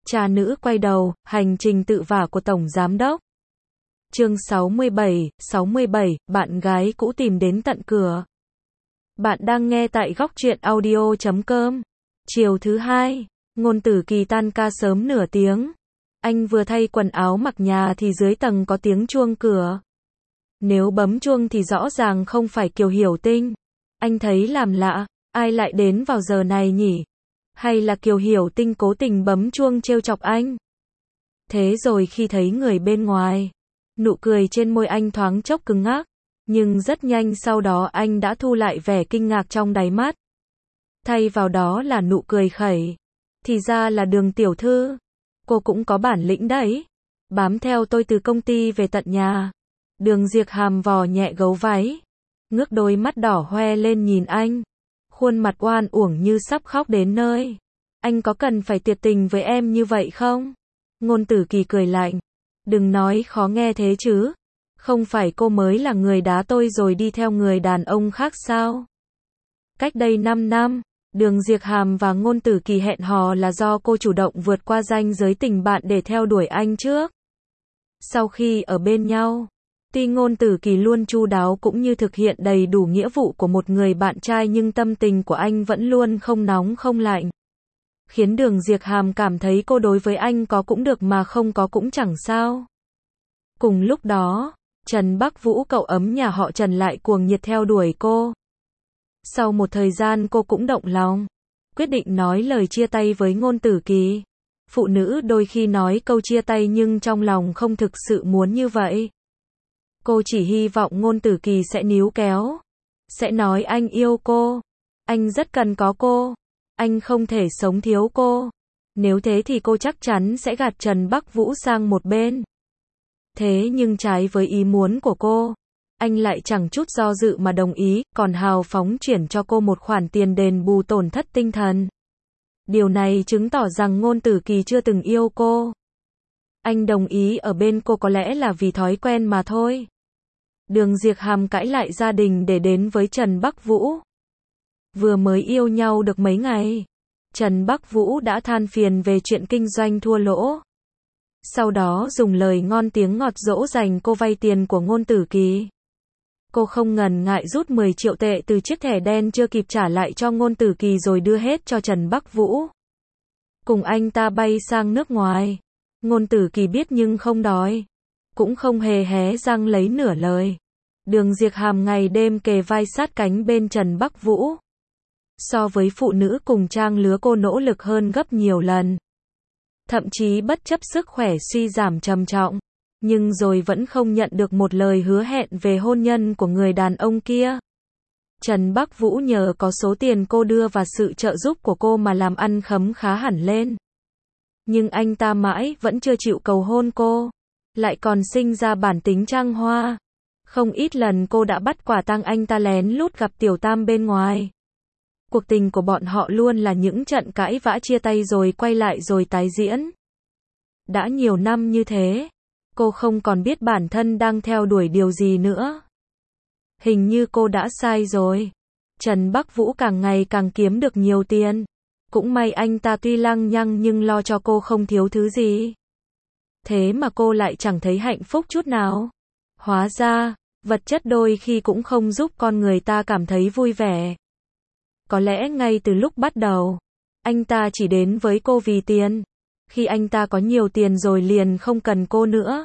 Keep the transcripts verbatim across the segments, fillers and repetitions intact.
Cha nữ quay đầu, hành trình tự vả của Tổng Giám đốc. Chương sáu mươi bảy, sáu mươi bảy, bạn gái cũ tìm đến tận cửa. Bạn đang nghe tại góc truyện audio chấm com. Chiều thứ hai, Ngôn Tử Kỳ tan ca sớm nửa tiếng. Anh vừa thay quần áo mặc nhà thì dưới tầng có tiếng chuông cửa. Nếu bấm chuông thì rõ ràng không phải Kiều Hiểu Tinh. Anh thấy làm lạ, ai lại đến vào giờ này nhỉ? Hay là Kiều Hiểu Tinh cố tình bấm chuông trêu chọc anh? Thế rồi khi thấy người bên ngoài, nụ cười trên môi anh thoáng chốc cứng ngắc, nhưng rất nhanh sau đó anh đã thu lại vẻ kinh ngạc trong đáy mắt. Thay vào đó là nụ cười khẩy. Thì ra là Đường tiểu thư. Cô cũng có bản lĩnh đấy. Bám theo tôi từ công ty về tận nhà. Đường Diệp Hàm vò nhẹ gấu váy, ngước đôi mắt đỏ hoe lên nhìn anh. Khuôn mặt oan uổng như sắp khóc đến nơi. Anh có cần phải tuyệt tình với em như vậy không? Ngôn Tử Kỳ cười lạnh. Đừng nói khó nghe thế chứ. Không phải cô mới là người đá tôi rồi đi theo người đàn ông khác sao? Cách đây năm năm, Đường Diệp Hàm và Ngôn Tử Kỳ hẹn hò là do cô chủ động vượt qua ranh giới tình bạn để theo đuổi anh trước. Sau khi ở bên nhau, tuy Ngôn Tử Kỳ luôn chu đáo cũng như thực hiện đầy đủ nghĩa vụ của một người bạn trai nhưng tâm tình của anh vẫn luôn không nóng không lạnh. Khiến Đường Diệp Hàm cảm thấy cô đối với anh có cũng được mà không có cũng chẳng sao. Cùng lúc đó, Trần Bắc Vũ cậu ấm nhà họ Trần lại cuồng nhiệt theo đuổi cô. Sau một thời gian cô cũng động lòng, quyết định nói lời chia tay với Ngôn Tử Kỳ. Phụ nữ đôi khi nói câu chia tay nhưng trong lòng không thực sự muốn như vậy. Cô chỉ hy vọng Ngôn Tử Kỳ sẽ níu kéo, sẽ nói anh yêu cô, anh rất cần có cô, anh không thể sống thiếu cô. Nếu thế thì cô chắc chắn sẽ gạt Trần Bắc Vũ sang một bên. Thế nhưng trái với ý muốn của cô, anh lại chẳng chút do dự mà đồng ý, còn hào phóng chuyển cho cô một khoản tiền đền bù tổn thất tinh thần. Điều này chứng tỏ rằng Ngôn Tử Kỳ chưa từng yêu cô. Anh đồng ý ở bên cô có lẽ là vì thói quen mà thôi. Đường Diệp Hàm cãi lại gia đình để đến với Trần Bắc Vũ. Vừa mới yêu nhau được mấy ngày, Trần Bắc Vũ đã than phiền về chuyện kinh doanh thua lỗ. Sau đó dùng lời ngon tiếng ngọt dỗ dành cô vay tiền của Ngôn Tử Kỳ. Cô không ngần ngại rút mười triệu tệ từ chiếc thẻ đen chưa kịp trả lại cho Ngôn Tử Kỳ rồi đưa hết cho Trần Bắc Vũ. Cùng anh ta bay sang nước ngoài. Ngôn Tử Kỳ biết nhưng không đòi. Cũng không hề hé răng lấy nửa lời. Đường Diệp Hàm ngày đêm kề vai sát cánh bên Trần Bắc Vũ. So với phụ nữ cùng trang lứa cô nỗ lực hơn gấp nhiều lần. Thậm chí bất chấp sức khỏe suy giảm trầm trọng. Nhưng rồi vẫn không nhận được một lời hứa hẹn về hôn nhân của người đàn ông kia. Trần Bắc Vũ nhờ có số tiền cô đưa và sự trợ giúp của cô mà làm ăn khấm khá hẳn lên. Nhưng anh ta mãi vẫn chưa chịu cầu hôn cô. Lại còn sinh ra bản tính trăng hoa. Không ít lần cô đã bắt quả tang anh ta lén lút gặp Tiểu Tam bên ngoài. Cuộc tình của bọn họ luôn là những trận cãi vã chia tay rồi quay lại rồi tái diễn. Đã nhiều năm như thế, cô không còn biết bản thân đang theo đuổi điều gì nữa. Hình như cô đã sai rồi. Trần Bắc Vũ càng ngày càng kiếm được nhiều tiền. Cũng may anh ta tuy lăng nhăng nhưng lo cho cô không thiếu thứ gì. Thế mà cô lại chẳng thấy hạnh phúc chút nào. Hóa ra, vật chất đôi khi cũng không giúp con người ta cảm thấy vui vẻ. Có lẽ ngay từ lúc bắt đầu, anh ta chỉ đến với cô vì tiền. Khi anh ta có nhiều tiền rồi liền không cần cô nữa.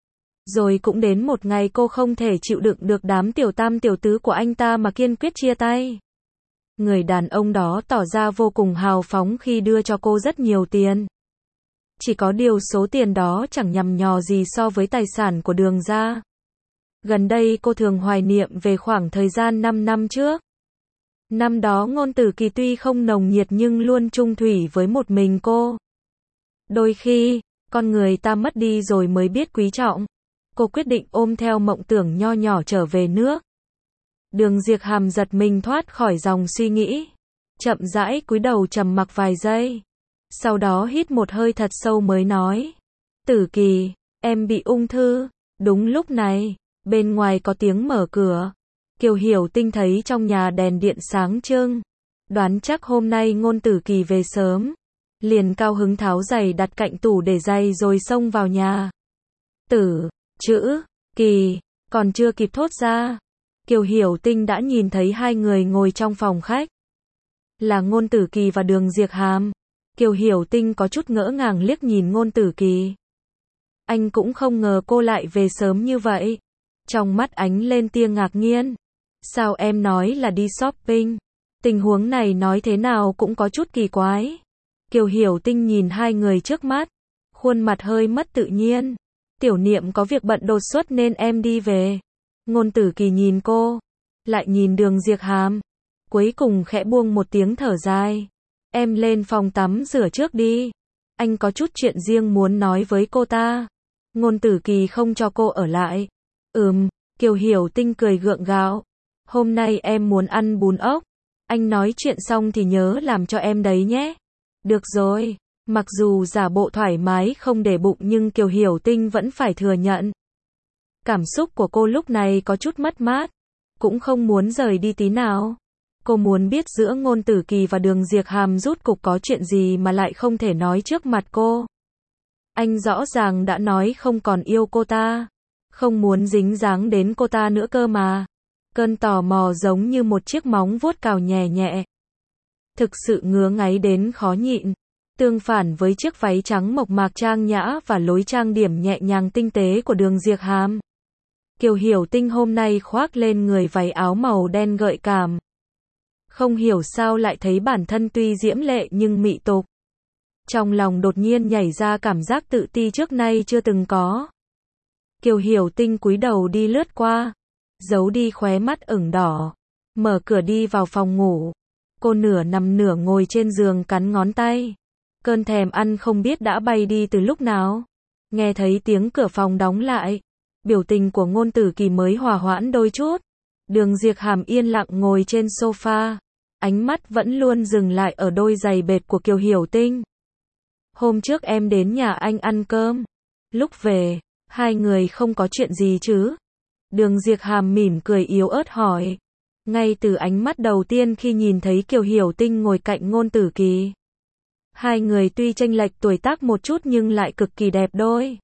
Rồi cũng đến một ngày cô không thể chịu đựng được đám tiểu tam tiểu tứ của anh ta mà kiên quyết chia tay. Người đàn ông đó tỏ ra vô cùng hào phóng khi đưa cho cô rất nhiều tiền. Chỉ có điều số tiền đó chẳng nhằm nhò gì so với tài sản của Đường gia. Gần đây cô thường hoài niệm về khoảng thời gian năm năm trước. Năm đó Ngôn Tử Kỳ tuy không nồng nhiệt nhưng luôn chung thủy với một mình cô. Đôi khi, con người ta mất đi rồi mới biết quý trọng. Cô quyết định ôm theo mộng tưởng nho nhỏ trở về nước. Đường Diệp Hàm giật mình thoát khỏi dòng suy nghĩ. Chậm rãi cúi đầu trầm mặc vài giây. Sau đó hít một hơi thật sâu mới nói. Tử Kỳ, em bị ung thư. Đúng lúc này, bên ngoài có tiếng mở cửa. Kiều Hiểu Tinh thấy trong nhà đèn điện sáng trưng. Đoán chắc hôm nay Ngôn Tử Kỳ về sớm. liền cao hứng tháo giày đặt cạnh tủ để giày rồi xông vào nhà. Tử, chữ, kỳ, còn chưa kịp thốt ra. Kiều Hiểu Tinh đã nhìn thấy hai người ngồi trong phòng khách. Là Ngôn Tử Kỳ và Đường Diệc Hàm. Kiều Hiểu Tinh có chút ngỡ ngàng liếc nhìn Ngôn Tử Kỳ. Anh cũng không ngờ cô lại về sớm như vậy. Trong mắt ánh lên tia ngạc nhiên. Sao em nói là đi shopping? Tình huống này nói thế nào cũng có chút kỳ quái. Kiều Hiểu Tinh nhìn hai người trước mắt. Khuôn mặt hơi mất tự nhiên. Tiểu Niệm có việc bận đột xuất nên em đi về. Ngôn Tử Kỳ nhìn cô. Lại nhìn Đường Diệc Hàm. Cuối cùng khẽ buông một tiếng thở dài. Em lên phòng tắm rửa trước đi. Anh có chút chuyện riêng muốn nói với cô ta. Ngôn Tử Kỳ không cho cô ở lại. Ừm, Kiều Hiểu Tinh cười gượng gạo. Hôm nay em muốn ăn bún ốc. Anh nói chuyện xong thì nhớ làm cho em đấy nhé. Được rồi. Mặc dù giả bộ thoải mái không để bụng nhưng Kiều Hiểu Tinh vẫn phải thừa nhận. Cảm xúc của cô lúc này có chút mất mát. Cũng không muốn rời đi tí nào. Cô muốn biết giữa Ngôn Tử Kỳ và Đường Diệc Hàm rút cục có chuyện gì mà lại không thể nói trước mặt cô. Anh rõ ràng đã nói không còn yêu cô ta. Không muốn dính dáng đến cô ta nữa cơ mà. Cơn tò mò giống như một chiếc móng vuốt cào nhẹ nhẹ. Thực sự ngứa ngáy đến khó nhịn. Tương phản với chiếc váy trắng mộc mạc trang nhã và lối trang điểm nhẹ nhàng tinh tế của Đường Diệc Hàm. Kiều Hiểu Tinh hôm nay khoác lên người váy áo màu đen gợi cảm. Không hiểu sao lại thấy bản thân tuy diễm lệ nhưng mị tục. Trong lòng đột nhiên nhảy ra cảm giác tự ti trước nay chưa từng có. Kiều Hiểu Tinh cúi đầu đi lướt qua. Giấu đi khóe mắt ửng đỏ. Mở cửa đi vào phòng ngủ. Cô nửa nằm nửa ngồi trên giường cắn ngón tay. Cơn thèm ăn không biết đã bay đi từ lúc nào. Nghe thấy tiếng cửa phòng đóng lại. Biểu tình của Ngôn Tử Kỳ mới hòa hoãn đôi chút. Đường Diệc Hàm yên lặng ngồi trên sofa. Ánh mắt vẫn luôn dừng lại ở đôi giày bệt của Kiều Hiểu Tinh. Hôm trước em đến nhà anh ăn cơm. Lúc về, hai người không có chuyện gì chứ? Đường Diệc Hàm mỉm cười yếu ớt hỏi. Ngay từ ánh mắt đầu tiên khi nhìn thấy Kiều Hiểu Tinh ngồi cạnh Ngôn Tử Kỳ. Hai người tuy chênh lệch tuổi tác một chút nhưng lại cực kỳ đẹp đôi.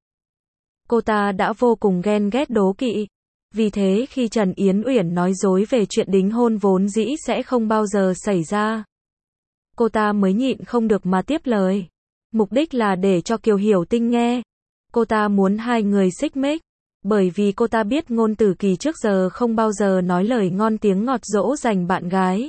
Cô ta đã vô cùng ghen ghét đố kỵ. Vì thế khi Trần Yến Uyển nói dối về chuyện đính hôn vốn dĩ sẽ không bao giờ xảy ra, cô ta mới nhịn không được mà tiếp lời. Mục đích là để cho Kiều Hiểu Tinh nghe. Cô ta muốn hai người xích mích. Bởi vì cô ta biết Ngôn Tử Kỳ trước giờ không bao giờ nói lời ngon tiếng ngọt dỗ dành bạn gái.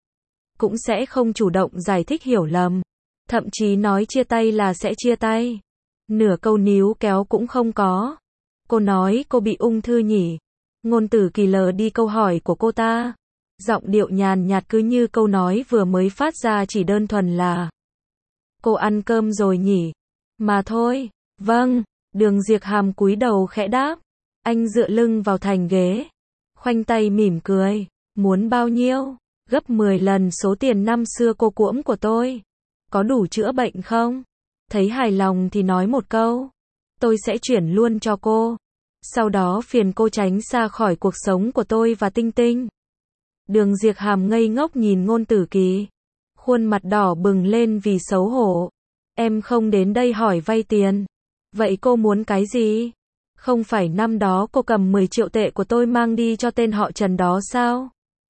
Cũng sẽ không chủ động giải thích hiểu lầm. Thậm chí nói chia tay là sẽ chia tay. Nửa câu níu kéo cũng không có. Cô nói cô bị ung thư nhỉ? Ngôn Tử Kỳ lờ đi câu hỏi của cô ta. Giọng điệu nhàn nhạt cứ như câu nói vừa mới phát ra chỉ đơn thuần là cô ăn cơm rồi nhỉ? Mà thôi. Vâng. Đường Diệc Hàm cúi đầu khẽ đáp. Anh dựa lưng vào thành ghế. Khoanh tay mỉm cười. Muốn bao nhiêu? Gấp mười lần số tiền năm xưa cô cuỗm của tôi. Có đủ chữa bệnh không? Thấy hài lòng thì nói một câu. Tôi sẽ chuyển luôn cho cô. Sau đó phiền cô tránh xa khỏi cuộc sống của tôi và Tinh Tinh. Đường Diệc Hàm ngây ngốc nhìn Ngôn Tử Kỳ. Khuôn mặt đỏ bừng lên vì xấu hổ. Em không đến đây hỏi vay tiền. Vậy cô muốn cái gì? Không phải năm đó cô cầm mười triệu tệ của tôi mang đi cho tên họ Trần đó sao?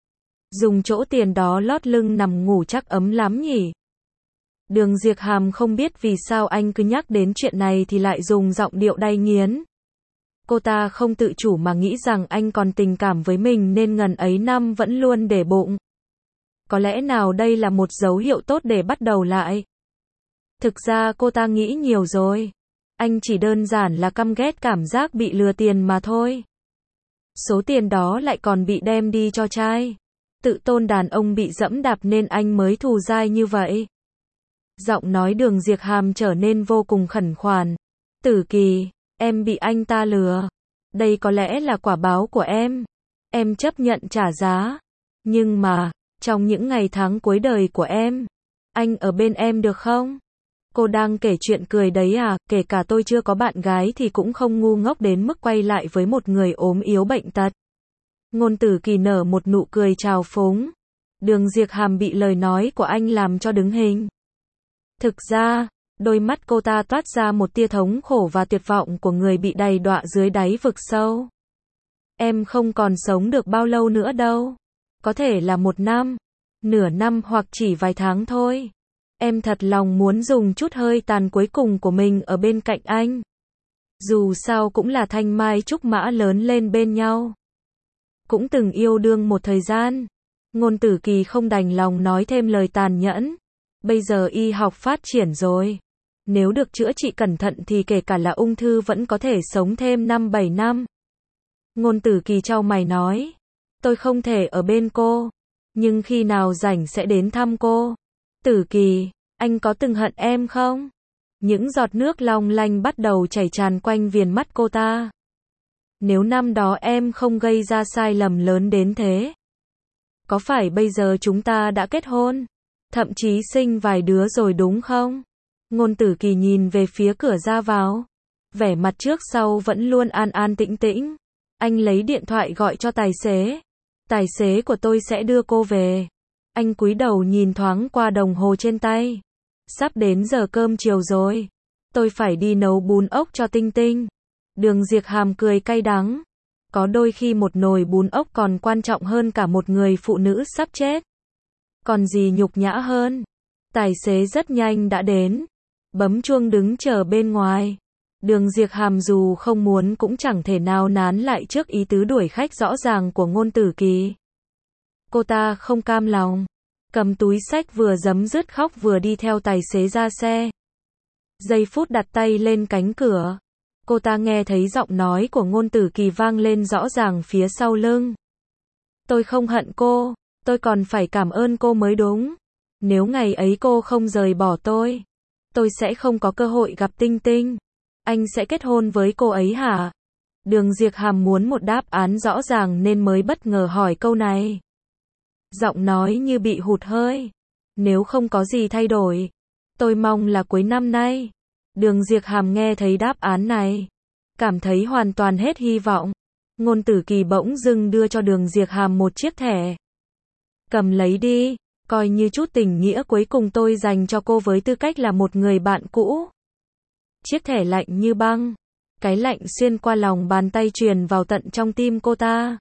Dùng chỗ tiền đó lót lưng nằm ngủ chắc ấm lắm nhỉ? Đường Diệc Hàm không biết vì sao anh cứ nhắc đến chuyện này thì lại dùng giọng điệu đay nghiến. Cô ta không tự chủ mà nghĩ rằng anh còn tình cảm với mình nên ngần ấy năm vẫn luôn để bụng. Có lẽ nào đây là một dấu hiệu tốt để bắt đầu lại? Thực ra cô ta nghĩ nhiều rồi. Anh chỉ đơn giản là căm ghét cảm giác bị lừa tiền mà thôi. Số tiền đó lại còn bị đem đi cho trai. Tự tôn đàn ông bị dẫm đạp nên anh mới thù dai như vậy. Giọng nói Đường Diệc Hàm trở nên vô cùng khẩn khoản. Tử Kỳ, em bị anh ta lừa. Đây có lẽ là quả báo của em. Em chấp nhận trả giá. Nhưng mà, trong những ngày tháng cuối đời của em, anh ở bên em được không? Cô đang kể chuyện cười đấy à? Kể cả tôi chưa có bạn gái thì cũng không ngu ngốc đến mức quay lại với một người ốm yếu bệnh tật. Ngôn Tử Kỳ nở một nụ cười trào phúng. Đường Diệc Hàm bị lời nói của anh làm cho đứng hình. Thực ra, đôi mắt cô ta toát ra một tia thống khổ và tuyệt vọng của người bị đầy đọa dưới đáy vực sâu. Em không còn sống được bao lâu nữa đâu. Có thể là một năm, nửa năm hoặc chỉ vài tháng thôi. Em thật lòng muốn dùng chút hơi tàn cuối cùng của mình ở bên cạnh anh. Dù sao cũng là thanh mai trúc mã lớn lên bên nhau. Cũng từng yêu đương một thời gian. Ngôn Tử Kỳ không đành lòng nói thêm lời tàn nhẫn. Bây giờ y học phát triển rồi. Nếu được chữa trị cẩn thận thì kể cả là ung thư vẫn có thể sống thêm năm bảy năm. Ngôn Tử Kỳ chau mày nói. Tôi không thể ở bên cô. Nhưng khi nào rảnh sẽ đến thăm cô. Tử Kỳ, anh có từng hận em không? Những giọt nước long lanh bắt đầu chảy tràn quanh viền mắt cô ta. Nếu năm đó em không gây ra sai lầm lớn đến thế, có phải bây giờ chúng ta đã kết hôn? Thậm chí sinh vài đứa rồi đúng không? Ngôn Tử Kỳ nhìn về phía cửa ra vào. Vẻ mặt trước sau vẫn luôn an an tĩnh tĩnh. Anh lấy điện thoại gọi cho tài xế. Tài xế của tôi sẽ đưa cô về. Anh cúi đầu nhìn thoáng qua đồng hồ trên tay. Sắp đến giờ cơm chiều rồi. Tôi phải đi nấu bún ốc cho Tinh Tinh. Đường Diệp Hàm cười cay đắng. Có đôi khi một nồi bún ốc còn quan trọng hơn cả một người phụ nữ sắp chết. Còn gì nhục nhã hơn. Tài xế rất nhanh đã đến. Bấm chuông đứng chờ bên ngoài. Đường Diệp Hàm dù không muốn cũng chẳng thể nào nán lại trước ý tứ đuổi khách rõ ràng của Ngôn Tử Kỳ. Cô ta không cam lòng. Cầm túi xách vừa giấm dứt khóc vừa đi theo tài xế ra xe. Giây phút đặt tay lên cánh cửa. Cô ta nghe thấy giọng nói của Ngôn Tử Kỳ vang lên rõ ràng phía sau lưng. Tôi không hận cô, tôi còn phải cảm ơn cô mới đúng. Nếu ngày ấy cô không rời bỏ tôi, tôi sẽ không có cơ hội gặp Tinh Tinh. Anh sẽ kết hôn với cô ấy hả? Đường Diệp Hàm muốn một đáp án rõ ràng nên mới bất ngờ hỏi câu này. Giọng nói như bị hụt hơi. Nếu không có gì thay đổi, tôi mong là cuối năm nay. Đường Diệp Hàm nghe thấy đáp án này, cảm thấy hoàn toàn hết hy vọng. Ngôn Tử Kỳ bỗng dưng đưa cho Đường Diệp Hàm một chiếc thẻ. Cầm lấy đi, coi như chút tình nghĩa cuối cùng tôi dành cho cô với tư cách là một người bạn cũ. Chiếc thẻ lạnh như băng. Cái lạnh xuyên qua lòng bàn tay truyền vào tận trong tim cô ta.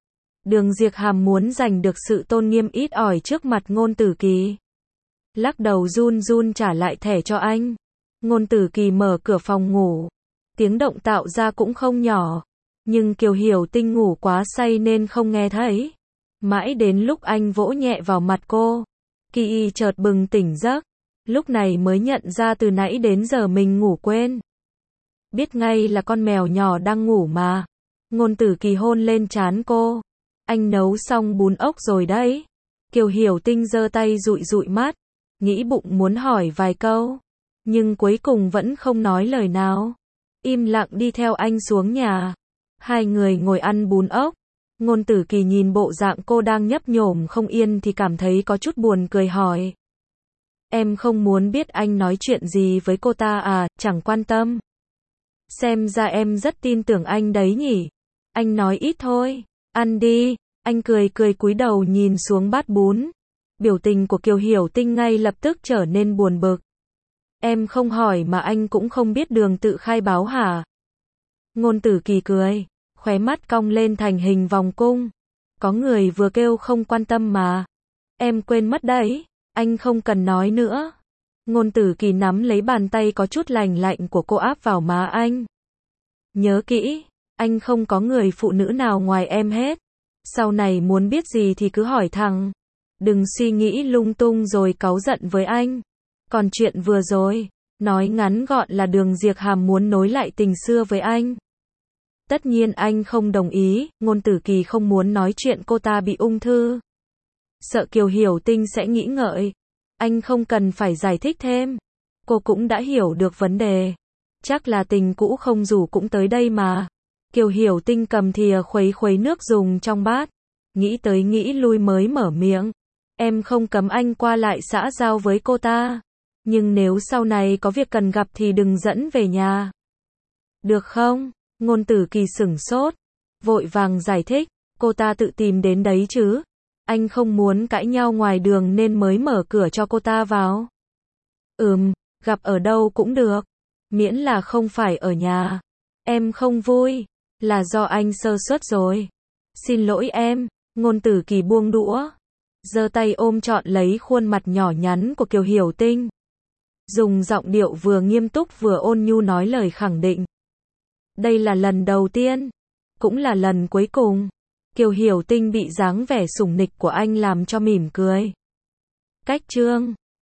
Đường Diệp Hàm muốn giành được sự tôn nghiêm ít ỏi trước mặt Ngôn Tử Kỳ. Lắc đầu run run trả lại thẻ cho anh. Ngôn Tử Kỳ mở cửa phòng ngủ. Tiếng động tạo ra cũng không nhỏ. Nhưng Kiều Hiểu Tinh ngủ quá say nên không nghe thấy. Mãi đến lúc anh vỗ nhẹ vào mặt cô, Kỳ chợt bừng tỉnh giấc. Lúc này mới nhận ra từ nãy đến giờ mình ngủ quên. Biết ngay là con mèo nhỏ đang ngủ mà. Ngôn Tử Kỳ hôn lên trán cô. Anh nấu xong bún ốc rồi đấy. Kiều Hiểu Tinh giơ tay dụi dụi mắt. Nghĩ bụng muốn hỏi vài câu. Nhưng cuối cùng vẫn không nói lời nào. Im lặng đi theo anh xuống nhà. Hai người ngồi ăn bún ốc. Ngôn Tử Kỳ nhìn bộ dạng cô đang nhấp nhổm không yên thì cảm thấy có chút buồn cười hỏi. Em không muốn biết anh nói chuyện gì với cô ta à, chẳng quan tâm. Xem ra em rất tin tưởng anh đấy nhỉ. Anh nói ít thôi. Ăn đi. Anh cười cười cúi đầu nhìn xuống bát bún. Biểu tình của Kiều Hiểu Tinh ngay lập tức trở nên buồn bực. Em không hỏi mà anh cũng không biết đường tự khai báo hả? Ngôn Tử Kỳ cười, khóe mắt cong lên thành hình vòng cung. Có người vừa kêu không quan tâm mà. Em quên mất đấy, anh không cần nói nữa. Ngôn Tử Kỳ nắm lấy bàn tay có chút lành lạnh của cô áp vào má anh. Nhớ kỹ, anh không có người phụ nữ nào ngoài em hết. Sau này muốn biết gì thì cứ hỏi thẳng. Đừng suy nghĩ lung tung rồi cáu giận với anh. Còn chuyện vừa rồi, nói ngắn gọn là Đường Diệp Hàm muốn nối lại tình xưa với anh. Tất nhiên anh không đồng ý, Ngôn Tử Kỳ không muốn nói chuyện cô ta bị ung thư. Sợ Kiều Hiểu Tinh sẽ nghĩ ngợi. Anh không cần phải giải thích thêm. Cô cũng đã hiểu được vấn đề. Chắc là tình cũ không rủ cũng tới đây mà. Kiều Hiểu Tinh cầm thìa khuấy khuấy nước dùng trong bát. Nghĩ tới nghĩ lui mới mở miệng. Em không cấm anh qua lại xã giao với cô ta. Nhưng nếu sau này có việc cần gặp thì đừng dẫn về nhà. Được không? Ngôn Tử Kỳ sửng sốt. Vội vàng giải thích. Cô ta tự tìm đến đấy chứ. Anh không muốn cãi nhau ngoài đường nên mới mở cửa cho cô ta vào. Ừm, gặp ở đâu cũng được. Miễn là không phải ở nhà. Em không vui. Là do anh sơ suất rồi. Xin lỗi em. Ngôn Tử Kỳ buông đũa. Giơ tay ôm trọn lấy khuôn mặt nhỏ nhắn của Kiều Hiểu Tinh. Dùng giọng điệu vừa nghiêm túc vừa ôn nhu nói lời khẳng định. Đây là lần đầu tiên. Cũng là lần cuối cùng. Kiều Hiểu Tinh bị dáng vẻ sủng nịch của anh làm cho mỉm cười. Cách chương